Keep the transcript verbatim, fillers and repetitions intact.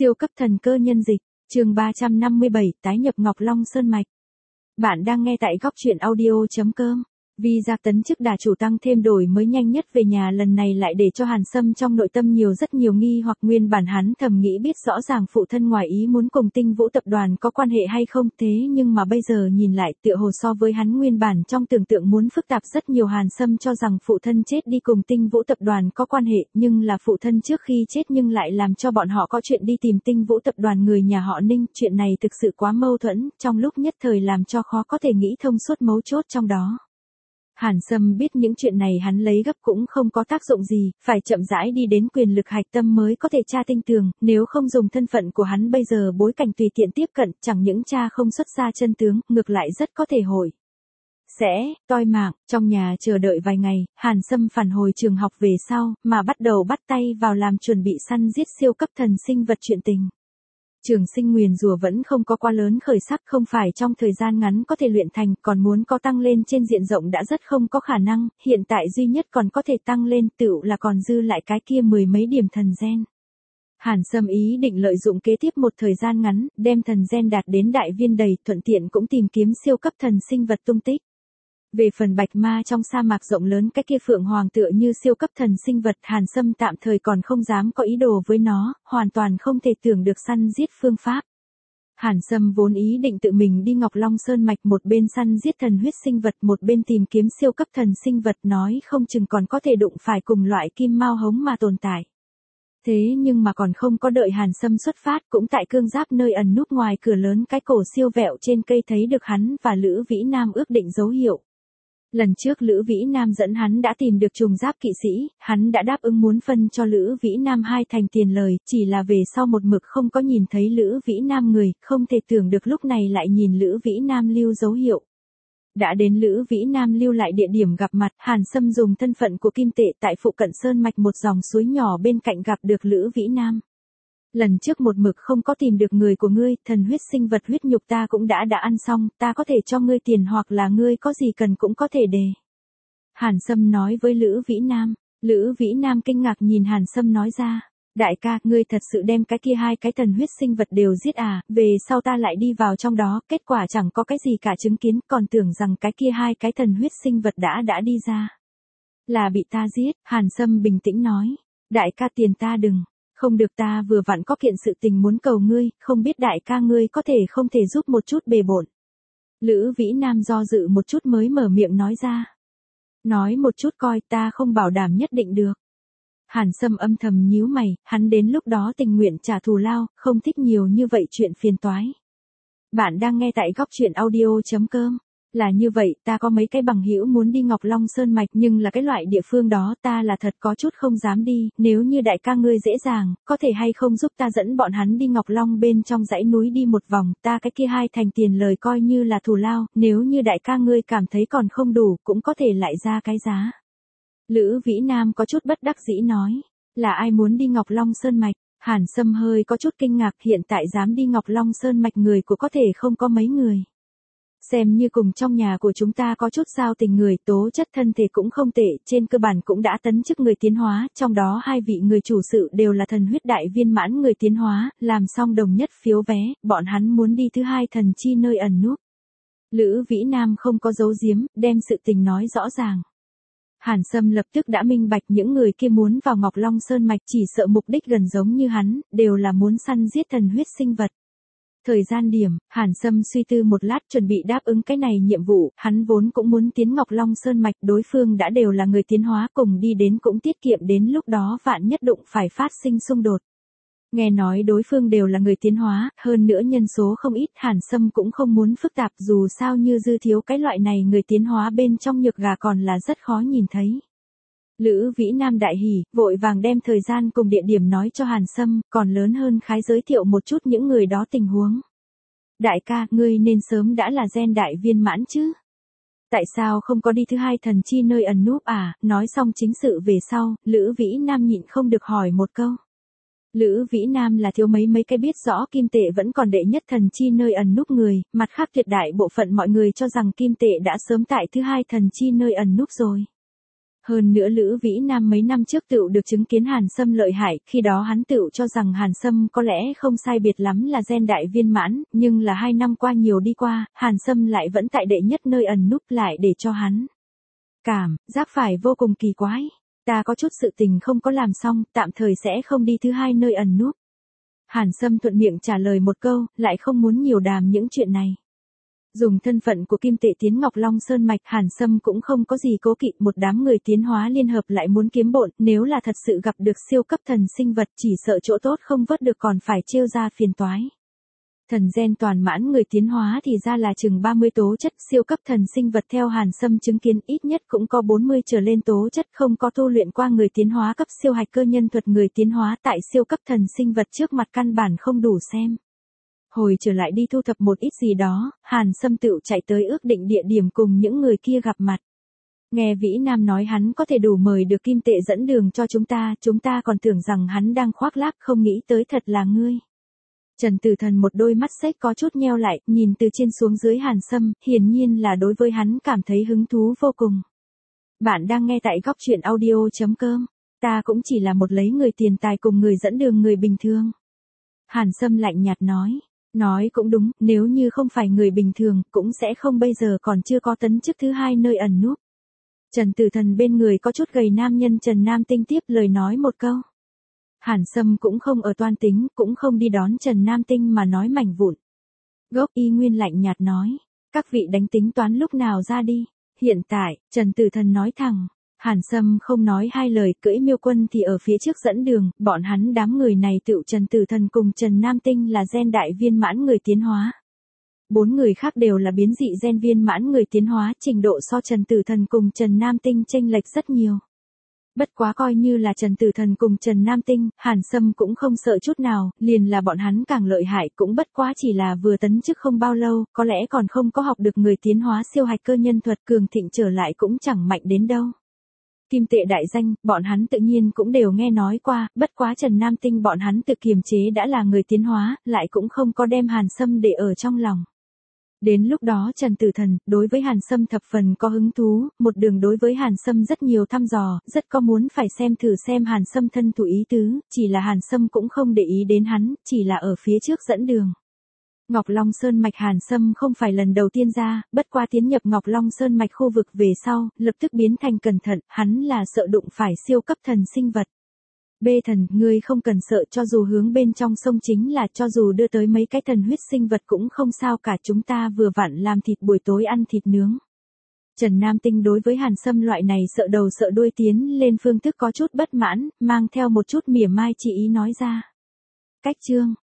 Siêu cấp thần cơ nhân dịch, chương ba trăm năm mươi bảy, tái nhập Ngọc Long Sơn Mạch. Bạn đang nghe tại góc truyện audio chấm com. Vì Giạc Tấn chức đà chủ tăng thêm đổi mới nhanh nhất về nhà lần này lại để cho Hàn Sâm trong nội tâm nhiều rất nhiều nghi hoặc nguyên bản hắn thầm nghĩ biết rõ ràng phụ thân ngoài ý muốn cùng Tinh Vũ tập đoàn có quan hệ hay không thế nhưng mà bây giờ nhìn lại tựa hồ so với hắn nguyên bản trong tưởng tượng muốn phức tạp rất nhiều. Hàn Sâm cho rằng phụ thân chết đi cùng Tinh Vũ tập đoàn có quan hệ nhưng là phụ thân trước khi chết nhưng lại làm cho bọn họ có chuyện đi tìm Tinh Vũ tập đoàn người nhà họ Ninh. Chuyện này thực sự quá mâu thuẫn, trong lúc nhất thời làm cho khó có thể nghĩ thông suốt mấu chốt trong đó. Hàn Sâm biết những chuyện này hắn lấy gấp cũng không có tác dụng gì, phải chậm rãi đi đến quyền lực hạch tâm mới có thể tra tinh tường, nếu không dùng thân phận của hắn bây giờ bối cảnh tùy tiện tiếp cận, chẳng những tra không xuất ra chân tướng, ngược lại rất có thể hồi sẽ toi mạng. Trong nhà chờ đợi vài ngày, Hàn Sâm phản hồi trường học về sau, mà bắt đầu bắt tay vào làm chuẩn bị săn giết siêu cấp thần sinh vật chuyện tình. Trường sinh nguyền rùa vẫn không có quá lớn khởi sắc, không phải trong thời gian ngắn có thể luyện thành, còn muốn có tăng lên trên diện rộng đã rất không có khả năng, hiện tại duy nhất còn có thể tăng lên tựu là còn dư lại cái kia mười mấy điểm thần gen. Hàn Sâm ý định lợi dụng kế tiếp một thời gian ngắn, đem thần gen đạt đến đại viên đầy, thuận tiện cũng tìm kiếm siêu cấp thần sinh vật tung tích. Về phần bạch ma trong sa mạc rộng lớn cái kia phượng hoàng tựa như siêu cấp thần sinh vật, Hàn Sâm tạm thời còn không dám có ý đồ với nó, hoàn toàn không thể tưởng được săn giết phương pháp. Hàn Sâm vốn ý định tự mình đi Ngọc Long Sơn Mạch, một bên săn giết thần huyết sinh vật, một bên tìm kiếm siêu cấp thần sinh vật, nói không chừng còn có thể đụng phải cùng loại kim mao hống mà tồn tại. Thế nhưng mà còn không có đợi Hàn Sâm xuất phát, cũng tại cương giáp nơi ẩn núp ngoài cửa lớn cái cổ siêu vẹo trên cây thấy được hắn và Lữ Vĩ Nam ước định dấu hiệu. Lần trước Lữ Vĩ Nam dẫn hắn đã tìm được trùng giáp kỵ sĩ, hắn đã đáp ứng muốn phân cho Lữ Vĩ Nam hai thành tiền lời, chỉ là về sau một mực không có nhìn thấy Lữ Vĩ Nam người, không thể tưởng được lúc này lại nhìn Lữ Vĩ Nam lưu dấu hiệu. Đã đến Lữ Vĩ Nam lưu lại địa điểm gặp mặt, Hàn Sâm dùng thân phận của kim tệ tại phụ cận sơn mạch một dòng suối nhỏ bên cạnh gặp được Lữ Vĩ Nam. Lần trước một mực không có tìm được người của ngươi, thần huyết sinh vật huyết nhục ta cũng đã đã ăn xong, ta có thể cho ngươi tiền hoặc là ngươi có gì cần cũng có thể đề. Hàn Sâm nói với Lữ Vĩ Nam. Lữ Vĩ Nam kinh ngạc nhìn Hàn Sâm nói ra, đại ca, ngươi thật sự đem cái kia hai cái thần huyết sinh vật đều giết à, về sau ta lại đi vào trong đó, kết quả chẳng có cái gì cả chứng kiến, còn tưởng rằng cái kia hai cái thần huyết sinh vật đã đã đi ra. Là bị ta giết, Hàn Sâm bình tĩnh nói, đại ca tiền ta đừng. Không được, ta vừa vặn có kiện sự tình muốn cầu ngươi, không biết đại ca ngươi có thể không thể giúp một chút bề bộn. Lữ Vĩ Nam do dự một chút mới mở miệng nói ra. Nói một chút coi, ta không bảo đảm nhất định được. Hàn Sâm âm thầm nhíu mày, hắn đến lúc đó tình nguyện trả thù lao, không thích nhiều như vậy chuyện phiền toái. Bạn đang nghe tại góc truyện audio chấm com. Là như vậy, ta có mấy cái bằng hữu muốn đi Ngọc Long Sơn Mạch nhưng là cái loại địa phương đó ta là thật có chút không dám đi, nếu như đại ca ngươi dễ dàng, có thể hay không giúp ta dẫn bọn hắn đi Ngọc Long bên trong dãy núi đi một vòng, ta cái kia hai thành tiền lời coi như là thù lao, nếu như đại ca ngươi cảm thấy còn không đủ, cũng có thể lại ra cái giá. Lữ Vĩ Nam có chút bất đắc dĩ nói, là ai muốn đi Ngọc Long Sơn Mạch? Hàn Sâm hơi có chút kinh ngạc, hiện tại dám đi Ngọc Long Sơn Mạch người của có thể không có mấy người. Xem như cùng trong nhà của chúng ta có chút giao tình người, tố chất thân thể cũng không tệ, trên cơ bản cũng đã tấn chức người tiến hóa, trong đó hai vị người chủ sự đều là thần huyết đại viên mãn người tiến hóa, làm xong đồng nhất phiếu vé, bọn hắn muốn đi thứ hai thần chi nơi ẩn núp. Lữ Vĩ Nam không có giấu giếm, đem sự tình nói rõ ràng. Hàn Sâm lập tức đã minh bạch những người kia muốn vào Ngọc Long Sơn Mạch chỉ sợ mục đích gần giống như hắn, đều là muốn săn giết thần huyết sinh vật. Thời gian điểm, Hàn Sâm suy tư một lát chuẩn bị đáp ứng cái này nhiệm vụ, hắn vốn cũng muốn tiến Ngọc Long Sơn Mạch, đối phương đã đều là người tiến hóa cùng đi đến cũng tiết kiệm đến lúc đó vạn nhất đụng phải phát sinh xung đột. Nghe nói đối phương đều là người tiến hóa, hơn nữa nhân số không ít, Hàn Sâm cũng không muốn phức tạp dù sao như dư thiếu cái loại này người tiến hóa bên trong nhược gà còn là rất khó nhìn thấy. Lữ Vĩ Nam đại hỉ, vội vàng đem thời gian cùng địa điểm nói cho Hàn Sâm, còn lớn hơn khái giới thiệu một chút những người đó tình huống. Đại ca, ngươi nên sớm đã là gen đại viên mãn chứ? Tại sao không có đi thứ hai thần chi nơi ẩn núp à? Nói xong chính sự về sau, Lữ Vĩ Nam nhịn không được hỏi một câu. Lữ Vĩ Nam là thiếu mấy mấy cái biết rõ kim tệ vẫn còn đệ nhất thần chi nơi ẩn núp người, mặt khác tuyệt đại bộ phận mọi người cho rằng kim tệ đã sớm tại thứ hai thần chi nơi ẩn núp rồi. Hơn nữa Lữ Vĩ Nam mấy năm trước tựu được chứng kiến Hàn Sâm lợi hại, khi đó hắn tựu cho rằng Hàn Sâm có lẽ không sai biệt lắm là gen đại viên mãn, nhưng là hai năm qua nhiều đi qua, Hàn Sâm lại vẫn tại đệ nhất nơi ẩn núp lại để cho hắn cảm giác phải vô cùng kỳ quái. Ta có chút sự tình không có làm xong, tạm thời sẽ không đi thứ hai nơi ẩn núp. Hàn Sâm thuận miệng trả lời một câu, lại không muốn nhiều đàm những chuyện này. Dùng thân phận của Kim Tệ tiến Ngọc Long Sơn Mạch, Hàn Sâm cũng không có gì cố kỵ, một đám người tiến hóa liên hợp lại muốn kiếm bộn, nếu là thật sự gặp được siêu cấp thần sinh vật chỉ sợ chỗ tốt không vớt được còn phải trêu ra phiền toái. Thần gen toàn mãn người tiến hóa thì ra là chừng ba mươi tố chất, siêu cấp thần sinh vật theo Hàn Sâm chứng kiến ít nhất cũng có bốn mươi trở lên tố chất, không có tu luyện qua người tiến hóa cấp siêu hạch cơ nhân thuật người tiến hóa tại siêu cấp thần sinh vật trước mặt căn bản không đủ xem. Hồi trở lại đi thu thập một ít gì đó, Hàn Sâm tựu chạy tới ước định địa điểm cùng những người kia gặp mặt. Nghe Vĩ Nam nói hắn có thể đủ mời được Kim Tệ dẫn đường cho chúng ta, chúng ta còn tưởng rằng hắn đang khoác lác, không nghĩ tới thật là ngươi. Trần Tử Thần một đôi mắt xếch có chút nheo lại, nhìn từ trên xuống dưới Hàn Sâm, hiển nhiên là đối với hắn cảm thấy hứng thú vô cùng. Bạn đang nghe tại góc truyện audio chấm com, ta cũng chỉ là một lấy người tiền tài cùng người dẫn đường người bình thường. Hàn Sâm lạnh nhạt nói. Nói cũng đúng, nếu như không phải người bình thường, cũng sẽ không bây giờ còn chưa có tấn chức thứ hai nơi ẩn núp. Trần Tử Thần bên người có chút gầy nam nhân Trần Nam Tinh tiếp lời nói một câu. Hàn Sâm cũng không ở toan tính, cũng không đi đón Trần Nam Tinh mà nói mảnh vụn. Gốc Y Nguyên lạnh nhạt nói, các vị đánh tính toán lúc nào ra đi. Hiện tại, Trần Tử Thần nói thẳng. Hàn Sâm không nói hai lời, cưỡi Miêu Quân thì ở phía trước dẫn đường, bọn hắn đám người này tựu Trần Tử Thần cùng Trần Nam Tinh là gen đại viên mãn người tiến hóa. Bốn người khác đều là biến dị gen viên mãn người tiến hóa, trình độ so Trần Tử Thần cùng Trần Nam Tinh chênh lệch rất nhiều. Bất quá coi như là Trần Tử Thần cùng Trần Nam Tinh, Hàn Sâm cũng không sợ chút nào, liền là bọn hắn càng lợi hại cũng bất quá chỉ là vừa tấn chức không bao lâu, có lẽ còn không có học được người tiến hóa siêu hạch cơ nhân thuật cường thịnh trở lại cũng chẳng mạnh đến đâu. Kim Tệ đại danh, bọn hắn tự nhiên cũng đều nghe nói qua, bất quá Trần Nam Tinh bọn hắn tự kiềm chế đã là người tiến hóa, lại cũng không có đem Hàn Sâm để ở trong lòng. Đến lúc đó Trần Tử Thần, đối với Hàn Sâm thập phần có hứng thú, một đường đối với Hàn Sâm rất nhiều thăm dò, rất có muốn phải xem thử xem Hàn Sâm thân thủ ý tứ, chỉ là Hàn Sâm cũng không để ý đến hắn, chỉ là ở phía trước dẫn đường. Ngọc Long Sơn Mạch Hàn Sâm không phải lần đầu tiên ra, bất qua tiến nhập Ngọc Long Sơn Mạch khu vực về sau, lập tức biến thành cẩn thận, hắn là sợ đụng phải siêu cấp thần sinh vật. Bê thần, ngươi không cần sợ, cho dù hướng bên trong sông chính là cho dù đưa tới mấy cái thần huyết sinh vật cũng không sao cả, chúng ta vừa vặn làm thịt buổi tối ăn thịt nướng. Trần Nam Tinh đối với Hàn Sâm loại này sợ đầu sợ đuôi tiến lên phương thức có chút bất mãn, mang theo một chút mỉa mai chỉ ý nói ra. Cách chương,